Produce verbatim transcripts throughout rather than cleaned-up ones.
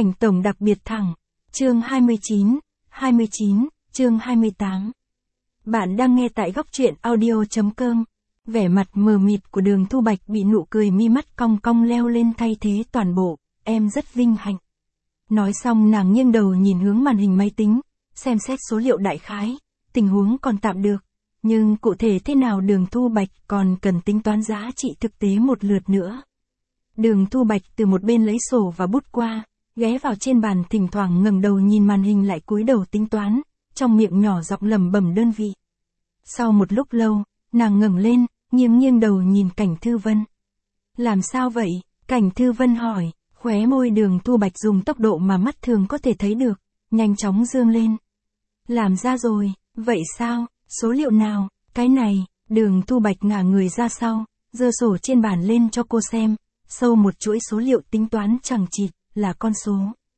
Cảnh tổng đặc biệt thẳng. Chương hai mươi chín, hai mươi chín, chương hai mươi tám. Bạn đang nghe tại góc truyện audio chấm com. Vẻ mặt mờ mịt của Đường Thu Bạch bị nụ cười mi mắt cong cong leo lên thay thế toàn bộ, em rất vinh hạnh. Nói xong nàng nghiêng đầu nhìn hướng màn hình máy tính, xem xét số liệu đại khái, tình huống còn tạm được, nhưng cụ thể thế nào Đường Thu Bạch còn cần tính toán giá trị thực tế một lượt nữa. Đường Thu Bạch từ một bên lấy sổ và bút qua, ghé vào trên bàn thỉnh thoảng ngẩng đầu nhìn màn hình lại cúi đầu tính toán, trong miệng nhỏ giọng lẩm bẩm đơn vị. Sau một lúc lâu, nàng ngẩng lên, nghiêng nghiêng đầu nhìn Cảnh Thư Vân. Làm sao vậy? Cảnh Thư Vân hỏi, khóe môi Đường Thu Bạch dùng tốc độ mà mắt thường có thể thấy được, nhanh chóng dương lên. Làm ra rồi, vậy sao, số liệu nào, cái này, Đường Thu Bạch ngả người ra sau, giơ sổ trên bàn lên cho cô xem, sâu một chuỗi số liệu tính toán chằng chịt, là con số.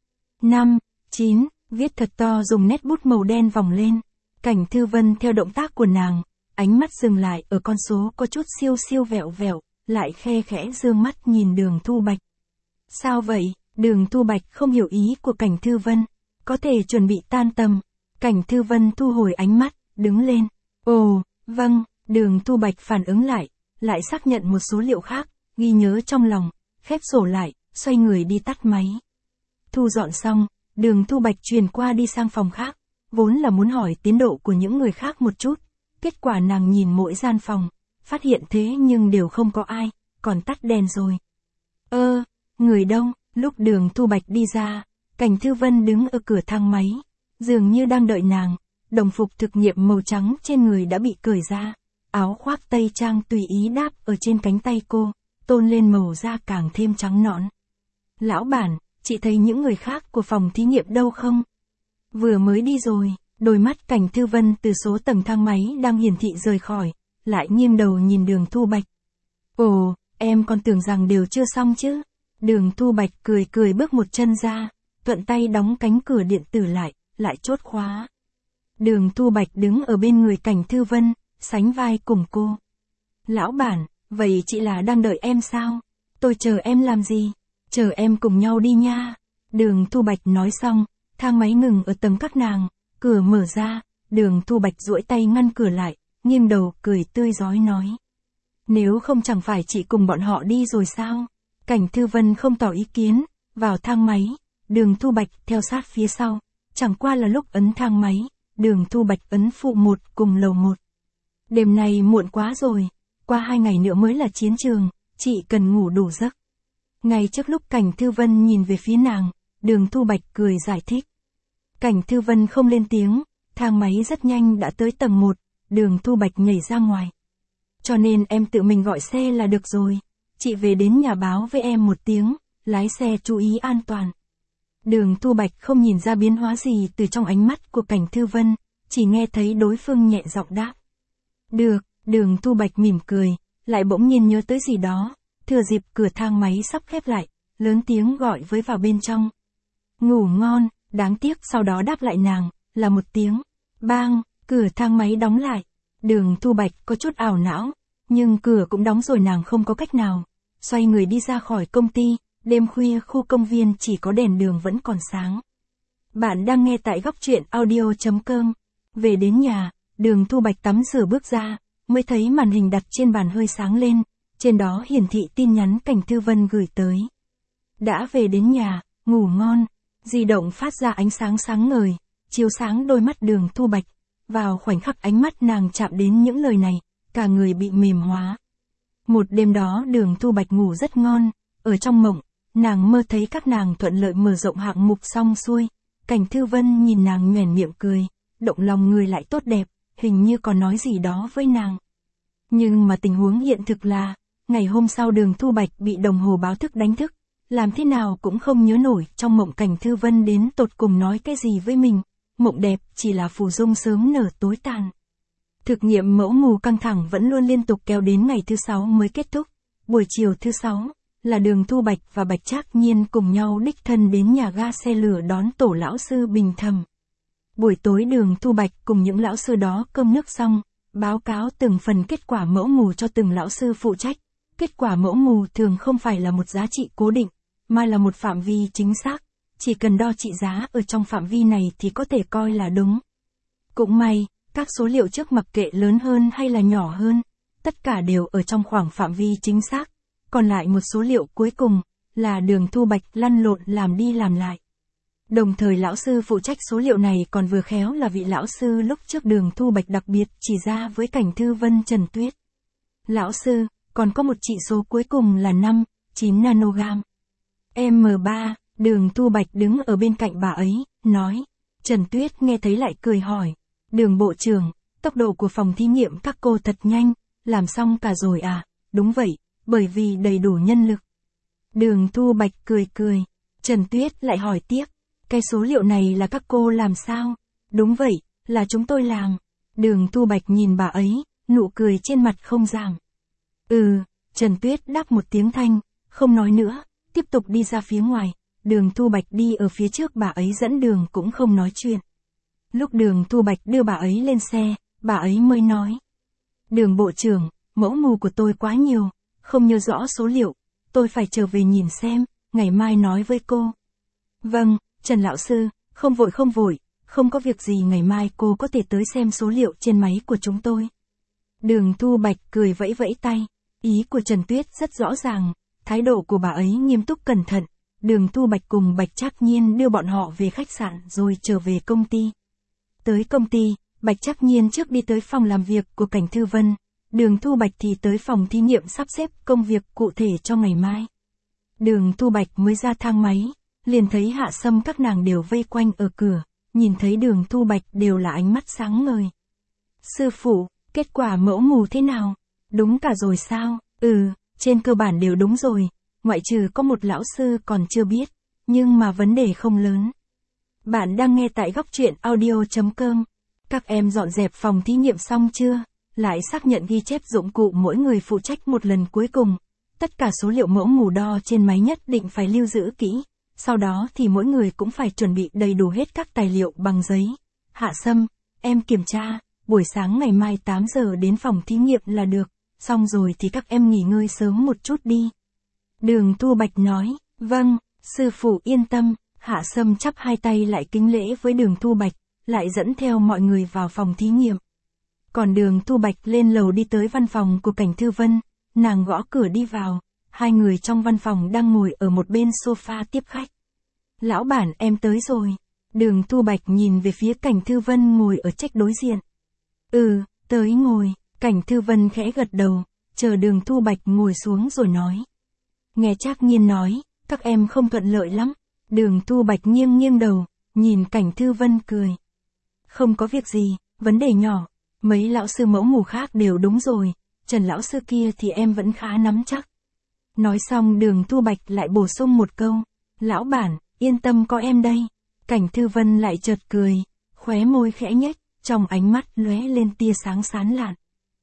năm, chín, viết thật to dùng nét bút màu đen vòng lên. Cảnh Thư Vân theo động tác của nàng, ánh mắt dừng lại ở con số có chút siêu siêu vẹo vẹo, lại khe khẽ dương mắt nhìn Đường Thu Bạch. Sao vậy? Đường Thu Bạch không hiểu ý của Cảnh Thư Vân, có thể chuẩn bị tan tầm. Cảnh Thư Vân thu hồi ánh mắt, đứng lên. Ồ, vâng, Đường Thu Bạch phản ứng lại, lại xác nhận một số liệu khác, ghi nhớ trong lòng, khép sổ lại, xoay người đi tắt máy. Thu dọn xong, Đường Thu Bạch truyền qua đi sang phòng khác, vốn là muốn hỏi tiến độ của những người khác một chút, kết quả nàng nhìn mỗi gian phòng, phát hiện thế nhưng đều không có ai, còn tắt đèn rồi. Ơ, người đông, lúc Đường Thu Bạch đi ra, Cảnh Thư Vân đứng ở cửa thang máy, dường như đang đợi nàng, đồng phục thực nghiệm màu trắng trên người đã bị cởi ra, áo khoác tây trang tùy ý đáp ở trên cánh tay cô, tôn lên màu da càng thêm trắng nõn. Lão bản, chị thấy những người khác của phòng thí nghiệm đâu không? Vừa mới đi rồi, đôi mắt Cảnh Thư Vân từ số tầng thang máy đang hiển thị rời khỏi, lại nghiêng đầu nhìn Đường Thu Bạch. Ồ, em còn tưởng rằng đều chưa xong chứ. Đường Thu Bạch cười cười bước một chân ra, thuận tay đóng cánh cửa điện tử lại, lại chốt khóa. Đường Thu Bạch đứng ở bên người Cảnh Thư Vân, sánh vai cùng cô. Lão bản, vậy chị là đang đợi em sao? Tôi chờ em làm gì? Chờ em cùng nhau đi nha. Đường Thu Bạch nói xong, thang máy ngừng ở tầng các nàng, cửa mở ra, Đường Thu Bạch duỗi tay ngăn cửa lại, nghiêng đầu cười tươi rói nói. Nếu không chẳng phải chị cùng bọn họ đi rồi sao? Cảnh Thư Vân không tỏ ý kiến, vào thang máy, Đường Thu Bạch theo sát phía sau, chẳng qua là lúc ấn thang máy, Đường Thu Bạch ấn phụ một cùng lầu một. Đêm này muộn quá rồi, qua hai ngày nữa mới là chiến trường, chị cần ngủ đủ giấc. Ngay trước lúc Cảnh Thư Vân nhìn về phía nàng, Đường Thu Bạch cười giải thích. Cảnh Thư Vân không lên tiếng, thang máy rất nhanh đã tới tầng một, Đường Thu Bạch nhảy ra ngoài. Cho nên em tự mình gọi xe là được rồi, chị về đến nhà báo với em một tiếng, lái xe chú ý an toàn. Đường Thu Bạch không nhìn ra biến hóa gì từ trong ánh mắt của Cảnh Thư Vân, chỉ nghe thấy đối phương nhẹ giọng đáp. Được, Đường Thu Bạch mỉm cười, lại bỗng nhiên nhớ tới gì đó, thừa dịp cửa thang máy sắp khép lại, lớn tiếng gọi với vào bên trong. Ngủ ngon, đáng tiếc sau đó đáp lại nàng, là một tiếng. Bang, cửa thang máy đóng lại. Đường Thu Bạch có chút ảo não, nhưng cửa cũng đóng rồi nàng không có cách nào. Xoay người đi ra khỏi công ty, đêm khuya khu công viên chỉ có đèn đường vẫn còn sáng. Bạn đang nghe tại góc truyện audio chấm com. Về đến nhà, Đường Thu Bạch tắm rửa bước ra, mới thấy màn hình đặt trên bàn hơi sáng lên, trên đó hiển thị tin nhắn Cảnh Thư Vân gửi tới. Đã về đến nhà, ngủ ngon, di động phát ra ánh sáng sáng ngời, chiếu sáng đôi mắt Đường Thu Bạch, vào khoảnh khắc ánh mắt nàng chạm đến những lời này, cả người bị mềm hóa. Một đêm đó Đường Thu Bạch ngủ rất ngon, ở trong mộng, nàng mơ thấy các nàng thuận lợi mở rộng hạng mục xong xuôi, Cảnh Thư Vân nhìn nàng nhoẻn miệng cười, động lòng người lại tốt đẹp, hình như còn nói gì đó với nàng. Nhưng mà tình huống hiện thực là, ngày hôm sau Đường Thu Bạch bị đồng hồ báo thức đánh thức, làm thế nào cũng không nhớ nổi trong mộng Cảnh Thư Vân đến tột cùng nói cái gì với mình, mộng đẹp chỉ là phù dung sớm nở tối tàn. Thực nghiệm mẫu mù căng thẳng vẫn luôn liên tục kéo đến ngày thứ sáu mới kết thúc, buổi chiều thứ sáu, là Đường Thu Bạch và Bạch Trác Nhiên cùng nhau đích thân đến nhà ga xe lửa đón tổ lão sư Bình Thầm. Buổi tối Đường Thu Bạch cùng những lão sư đó cơm nước xong, báo cáo từng phần kết quả mẫu mù cho từng lão sư phụ trách. Kết quả mẫu mù thường không phải là một giá trị cố định, mà là một phạm vi chính xác, chỉ cần đo trị giá ở trong phạm vi này thì có thể coi là đúng. Cũng may, các số liệu trước mặc kệ lớn hơn hay là nhỏ hơn, tất cả đều ở trong khoảng phạm vi chính xác, còn lại một số liệu cuối cùng, là Đường Thu Bạch lăn lộn làm đi làm lại. Đồng thời lão sư phụ trách số liệu này còn vừa khéo là vị lão sư lúc trước Đường Thu Bạch đặc biệt chỉ ra với Cảnh Thư Vân Trần Tuyết. Lão sư, còn có một chỉ số cuối cùng là năm, chín nanogam. em ba, Đường Thu Bạch đứng ở bên cạnh bà ấy, nói. Trần Tuyết nghe thấy lại cười hỏi. Đường bộ trưởng, tốc độ của phòng thí nghiệm các cô thật nhanh, làm xong cả rồi à? Đúng vậy, bởi vì đầy đủ nhân lực. Đường Thu Bạch cười cười. Trần Tuyết lại hỏi tiếp. Cái số liệu này là các cô làm sao? Đúng vậy, là chúng tôi làm. Đường Thu Bạch nhìn bà ấy, nụ cười trên mặt không giảm. Ừ, Trần Tuyết đáp một tiếng thanh, không nói nữa, tiếp tục đi ra phía ngoài. Đường Thu Bạch đi ở phía trước bà ấy dẫn đường cũng không nói chuyện. Lúc Đường Thu Bạch đưa bà ấy lên xe, bà ấy mới nói. Đường bộ trưởng, mẫu mù của tôi quá nhiều, không nhớ rõ số liệu, tôi phải trở về nhìn xem, ngày mai nói với cô. Vâng, Trần lão sư, không vội không vội, không có việc gì ngày mai cô có thể tới xem số liệu trên máy của chúng tôi. Đường Thu Bạch cười vẫy vẫy tay, ý của Trần Tuyết rất rõ ràng, thái độ của bà ấy nghiêm túc cẩn thận. Đường Thu Bạch cùng Bạch Trác Nhiên đưa bọn họ về khách sạn rồi trở về công ty. Tới công ty, Bạch Trác Nhiên trước đi tới phòng làm việc của Cảnh Thư Vân, Đường Thu Bạch thì tới phòng thí nghiệm sắp xếp công việc cụ thể cho ngày mai. Đường Thu Bạch mới ra thang máy, liền thấy Hạ Sâm các nàng đều vây quanh ở cửa, nhìn thấy Đường Thu Bạch đều là ánh mắt sáng ngời. Sư phụ, kết quả mẫu mù thế nào? Đúng cả rồi sao? Ừ, trên cơ bản đều đúng rồi, ngoại trừ có một lão sư còn chưa biết, nhưng mà vấn đề không lớn. Bạn đang nghe tại góc truyện audio chấm com. Các em dọn dẹp phòng thí nghiệm xong chưa? Lại xác nhận ghi chép dụng cụ mỗi người phụ trách một lần cuối cùng. Tất cả số liệu mẫu mù đo trên máy nhất định phải lưu giữ kỹ. Sau đó thì mỗi người cũng phải chuẩn bị đầy đủ hết các tài liệu bằng giấy. Hạ Sâm, em kiểm tra, buổi sáng ngày mai tám giờ đến phòng thí nghiệm là được. Xong rồi thì các em nghỉ ngơi sớm một chút đi. Đường Thu Bạch nói, vâng, sư phụ yên tâm. Hạ Sâm chắp hai tay lại kính lễ với Đường Thu Bạch, lại dẫn theo mọi người vào phòng thí nghiệm. Còn Đường Thu Bạch lên lầu đi tới văn phòng của Cảnh Thư Vân, nàng gõ cửa đi vào, hai người trong văn phòng đang ngồi ở một bên sofa tiếp khách. Lão bản em tới rồi. Đường Thu Bạch nhìn về phía Cảnh Thư Vân ngồi ở trách đối diện. Ừ, tới ngồi. Cảnh Thư Vân khẽ gật đầu, chờ Đường Thu Bạch ngồi xuống rồi nói. Nghe Trác Nhiên nói, các em không thuận lợi lắm. Đường Thu Bạch nghiêng nghiêng đầu, nhìn Cảnh Thư Vân cười. Không có việc gì, vấn đề nhỏ, mấy lão sư mẫu mù khác đều đúng rồi, Trần lão sư kia thì em vẫn khá nắm chắc. Nói xong Đường Thu Bạch lại bổ sung một câu, lão bản, yên tâm có em đây. Cảnh Thư Vân lại chợt cười, khóe môi khẽ nhếch, trong ánh mắt lóe lên tia sáng sán lạn.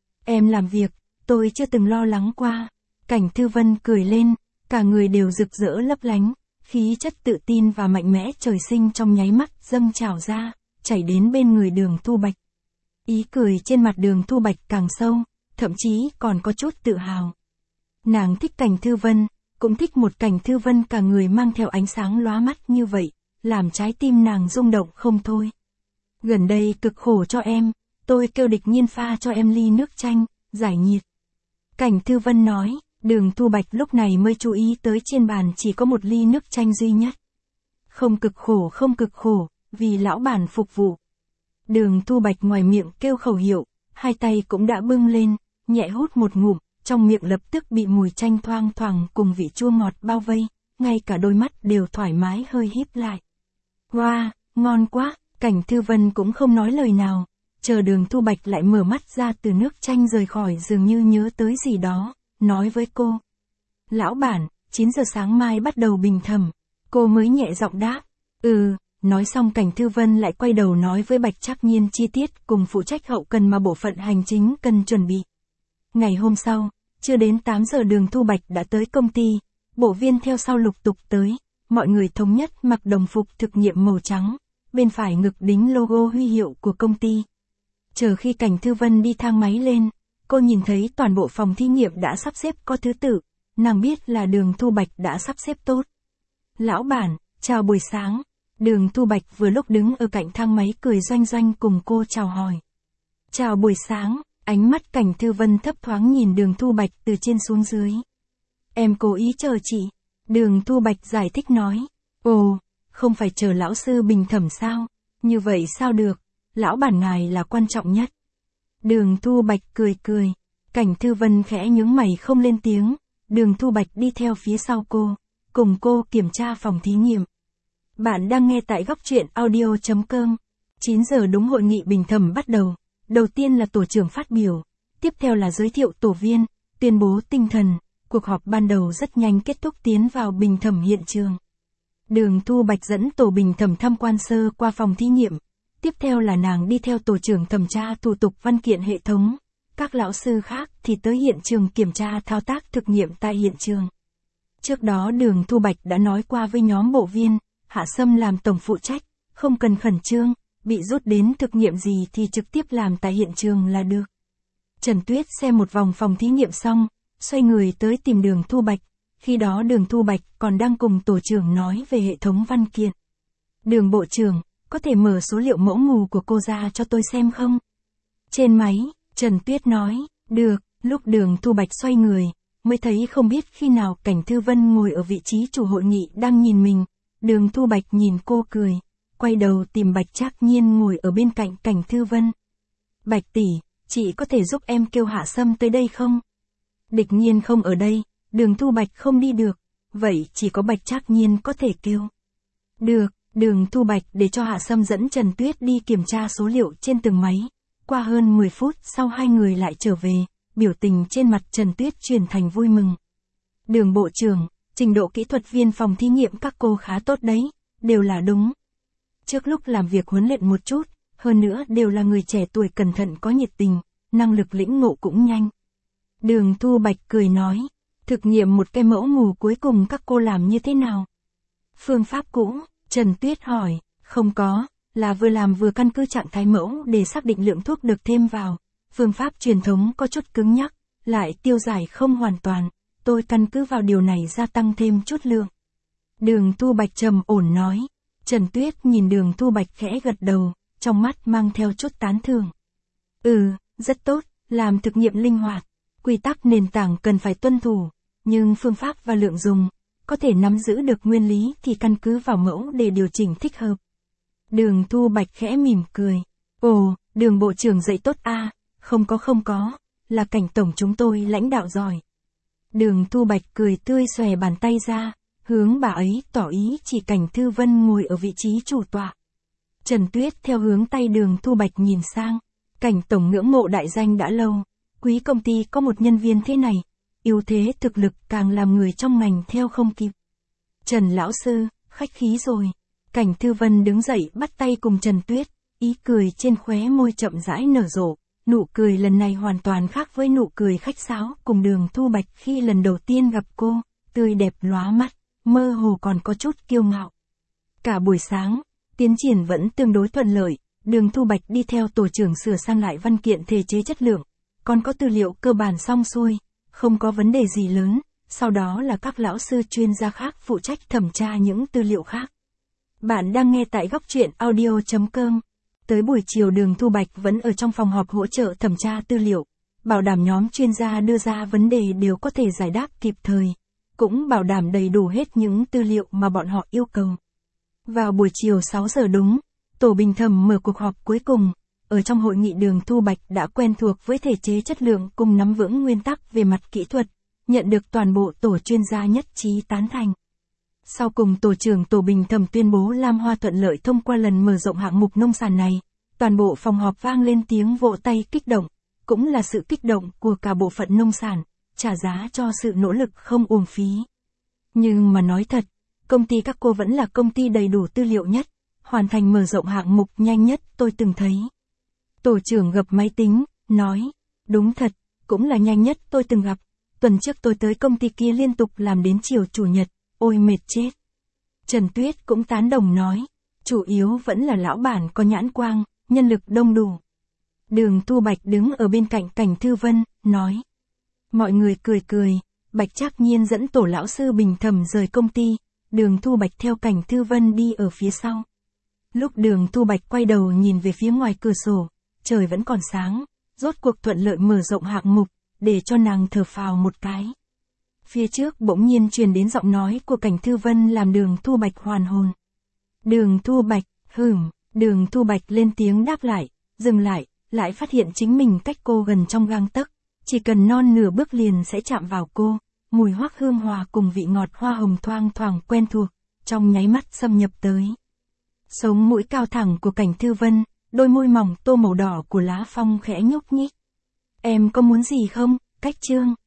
Em làm việc, tôi chưa từng lo lắng qua. Cảnh Thư Vân cười lên, cả người đều rực rỡ lấp lánh, khí chất tự tin và mạnh mẽ trời sinh trong nháy mắt dâng trào ra, chảy đến bên người Đường Thu Bạch. Ý cười trên mặt Đường Thu Bạch càng sâu, thậm chí còn có chút tự hào. Nàng thích Cảnh Thư Vân, cũng thích một Cảnh Thư Vân cả người mang theo ánh sáng lóa mắt như vậy, làm trái tim nàng rung động không thôi. Gần đây cực khổ cho em, tôi kêu Địch Nhiên pha cho em ly nước chanh, giải nhiệt. Cảnh Thư Vân nói, Đường Thu Bạch lúc này mới chú ý tới trên bàn chỉ có một ly nước chanh duy nhất. Không cực khổ không cực khổ, vì lão bản phục vụ. Đường Thu Bạch ngoài miệng kêu khẩu hiệu, hai tay cũng đã bưng lên, nhẹ hút một ngụm, trong miệng lập tức bị mùi chanh thoang thoảng cùng vị chua ngọt bao vây, ngay cả đôi mắt đều thoải mái hơi híp lại. Wow, ngon quá, Cảnh Thư Vân cũng không nói lời nào, chờ Đường Thu Bạch lại mở mắt ra từ nước chanh rời khỏi dường như nhớ tới gì đó, nói với cô. Lão bản, chín giờ sáng mai bắt đầu bình thẩm. Cô mới nhẹ giọng đáp. Ừ, nói xong Cảnh Thư Vân lại quay đầu nói với Bạch Trác Nhiên chi tiết cùng phụ trách hậu cần mà bộ phận hành chính cần chuẩn bị. Ngày hôm sau, chưa đến tám giờ Đường Thu Bạch đã tới công ty, bộ viên theo sau lục tục tới, mọi người thống nhất mặc đồng phục thực nghiệm màu trắng, bên phải ngực đính logo huy hiệu của công ty. Chờ khi Cảnh Thư Vân đi thang máy lên, cô nhìn thấy toàn bộ phòng thí nghiệm đã sắp xếp có thứ tự, nàng biết là Đường Thu Bạch đã sắp xếp tốt. Lão bản, chào buổi sáng. Đường Thu Bạch vừa lúc đứng ở cạnh thang máy cười doanh doanh cùng cô chào hỏi. Chào buổi sáng, ánh mắt Cảnh Thư Vân thấp thoáng nhìn Đường Thu Bạch từ trên xuống dưới. Em cố ý chờ chị. Đường Thu Bạch giải thích nói. Ồ, không phải chờ lão sư bình thẩm sao? Như vậy sao được, lão bản ngài là quan trọng nhất. Đường Thu Bạch cười cười. Cảnh Thư Vân khẽ nhướng mày không lên tiếng. Đường Thu Bạch đi theo phía sau cô, cùng cô kiểm tra phòng thí nghiệm. Bạn đang nghe tại góc truyện audio chấm com. chín giờ đúng hội nghị bình thẩm bắt đầu. Đầu tiên là tổ trưởng phát biểu, tiếp theo là giới thiệu tổ viên, tuyên bố tinh thần. Cuộc họp ban đầu rất nhanh kết thúc tiến vào bình thẩm hiện trường. Đường Thu Bạch dẫn tổ bình thẩm tham quan sơ qua phòng thí nghiệm. Tiếp theo là nàng đi theo tổ trưởng thẩm tra thủ tục văn kiện hệ thống. Các lão sư khác thì tới hiện trường kiểm tra thao tác thực nghiệm tại hiện trường. Trước đó Đường Thu Bạch đã nói qua với nhóm bộ viên, Hạ Sâm làm tổng phụ trách, không cần khẩn trương, bị rút đến thực nghiệm gì thì trực tiếp làm tại hiện trường là được. Trần Tuyết xem một vòng phòng thí nghiệm xong, xoay người tới tìm Đường Thu Bạch, khi đó Đường Thu Bạch còn đang cùng tổ trưởng nói về hệ thống văn kiện. Đường bộ trưởng, có thể mở số liệu mẫu mù của cô ra cho tôi xem không? Trên máy, Trần Tuyết nói, được. Lúc Đường Thu Bạch xoay người, mới thấy không biết khi nào Cảnh Thư Vân ngồi ở vị trí chủ hội nghị đang nhìn mình. Đường Thu Bạch nhìn cô cười, quay đầu tìm Bạch Trác Nhiên ngồi ở bên cạnh Cảnh Thư Vân. Bạch tỷ, chị có thể giúp em kêu Hạ Sâm tới đây không? Địch Nhiên không ở đây, Đường Thu Bạch không đi được, vậy chỉ có Bạch Trác Nhiên có thể kêu. Được, Đường Thu Bạch để cho Hạ Sâm dẫn Trần Tuyết đi kiểm tra số liệu trên từng máy. Qua hơn mười phút sau hai người lại trở về, biểu tình trên mặt Trần Tuyết chuyển thành vui mừng. Đường bộ trưởng, trình độ kỹ thuật viên phòng thí nghiệm các cô khá tốt đấy, đều là đúng. Trước lúc làm việc huấn luyện một chút, hơn nữa đều là người trẻ tuổi cẩn thận có nhiệt tình, năng lực lĩnh ngộ cũng nhanh. Đường Thu Bạch cười nói, thực nghiệm một cái mẫu mù cuối cùng các cô làm như thế nào? Phương pháp cũ, Trần Tuyết hỏi, không có, là vừa làm vừa căn cứ trạng thái mẫu để xác định lượng thuốc được thêm vào. Phương pháp truyền thống có chút cứng nhắc, lại tiêu giải không hoàn toàn, tôi căn cứ vào điều này gia tăng thêm chút lượng. Đường Thu Bạch trầm ổn nói. Trần Tuyết nhìn Đường Thu Bạch khẽ gật đầu, trong mắt mang theo chút tán thưởng. Ừ, rất tốt, làm thực nghiệm linh hoạt, quy tắc nền tảng cần phải tuân thủ, nhưng phương pháp và lượng dùng, có thể nắm giữ được nguyên lý thì căn cứ vào mẫu để điều chỉnh thích hợp. Đường Thu Bạch khẽ mỉm cười. Ồ, Đường bộ trưởng dạy tốt a, à, không có không có, là Cảnh tổng chúng tôi lãnh đạo giỏi. Đường Thu Bạch cười tươi xòe bàn tay ra, hướng bà ấy tỏ ý chỉ Cảnh Thư Vân ngồi ở vị trí chủ tọa. Trần Tuyết theo hướng tay Đường Thu Bạch nhìn sang, Cảnh tổng ngưỡng mộ đại danh đã lâu, quý công ty có một nhân viên thế này, ưu thế thực lực càng làm người trong ngành theo không kịp. Trần lão sư, khách khí rồi. Cảnh Thư Vân đứng dậy bắt tay cùng Trần Tuyết, ý cười trên khóe môi chậm rãi nở rộ, nụ cười lần này hoàn toàn khác với nụ cười khách sáo cùng Đường Thu Bạch khi lần đầu tiên gặp cô, tươi đẹp lóa mắt, mơ hồ còn có chút kiêu ngạo. Cả buổi sáng, tiến triển vẫn tương đối thuận lợi, Đường Thu Bạch đi theo tổ trưởng sửa sang lại văn kiện thể chế chất lượng, còn có tư liệu cơ bản xong xuôi, không có vấn đề gì lớn, sau đó là các lão sư chuyên gia khác phụ trách thẩm tra những tư liệu khác. Bạn đang nghe tại góc truyện audio chấm com. Tới buổi chiều Đường Thu Bạch vẫn ở trong phòng họp hỗ trợ thẩm tra tư liệu, bảo đảm nhóm chuyên gia đưa ra vấn đề đều có thể giải đáp kịp thời, cũng bảo đảm đầy đủ hết những tư liệu mà bọn họ yêu cầu. Vào buổi chiều sáu giờ đúng, tổ bình thẩm mở cuộc họp cuối cùng, ở trong hội nghị Đường Thu Bạch đã quen thuộc với thể chế chất lượng cùng nắm vững nguyên tắc về mặt kỹ thuật, nhận được toàn bộ tổ chuyên gia nhất trí tán thành. Sau cùng tổ trưởng tổ bình thẩm tuyên bố Lam Hoa thuận lợi thông qua lần mở rộng hạng mục nông sản này, toàn bộ phòng họp vang lên tiếng vỗ tay kích động, cũng là sự kích động của cả bộ phận nông sản, trả giá cho sự nỗ lực không uổng phí. Nhưng mà nói thật, công ty các cô vẫn là công ty đầy đủ tư liệu nhất, hoàn thành mở rộng hạng mục nhanh nhất tôi từng thấy. Tổ trưởng gập máy tính, nói, đúng thật, cũng là nhanh nhất tôi từng gặp, tuần trước tôi tới công ty kia liên tục làm đến chiều chủ nhật, ôi mệt chết. Trần Tuyết cũng tán đồng nói, chủ yếu vẫn là lão bản có nhãn quang, nhân lực đông đủ. Đường Thu Bạch đứng ở bên cạnh Cảnh Thư Vân, nói. Mọi người cười cười, Bạch Trác Nhiên dẫn tổ lão sư bình thẩm rời công ty, Đường Thu Bạch theo Cảnh Thư Vân đi ở phía sau. Lúc Đường Thu Bạch quay đầu nhìn về phía ngoài cửa sổ, trời vẫn còn sáng, rốt cuộc thuận lợi mở rộng hạng mục, để cho nàng thở phào một cái. Phía trước bỗng nhiên truyền đến giọng nói của Cảnh Thư Vân làm Đường Thu Bạch hoàn hồn. Đường Thu Bạch, hửm, Đường Thu Bạch lên tiếng đáp lại, dừng lại, lại phát hiện chính mình cách cô gần trong gang tấc, chỉ cần non nửa bước liền sẽ chạm vào cô, mùi hoắc hương hòa cùng vị ngọt hoa hồng thoang thoảng quen thuộc, trong nháy mắt xâm nhập tới. Sống mũi cao thẳng của Cảnh Thư Vân, đôi môi mỏng tô màu đỏ của lá phong khẽ nhúc nhích. Em có muốn gì không, Cách Trương?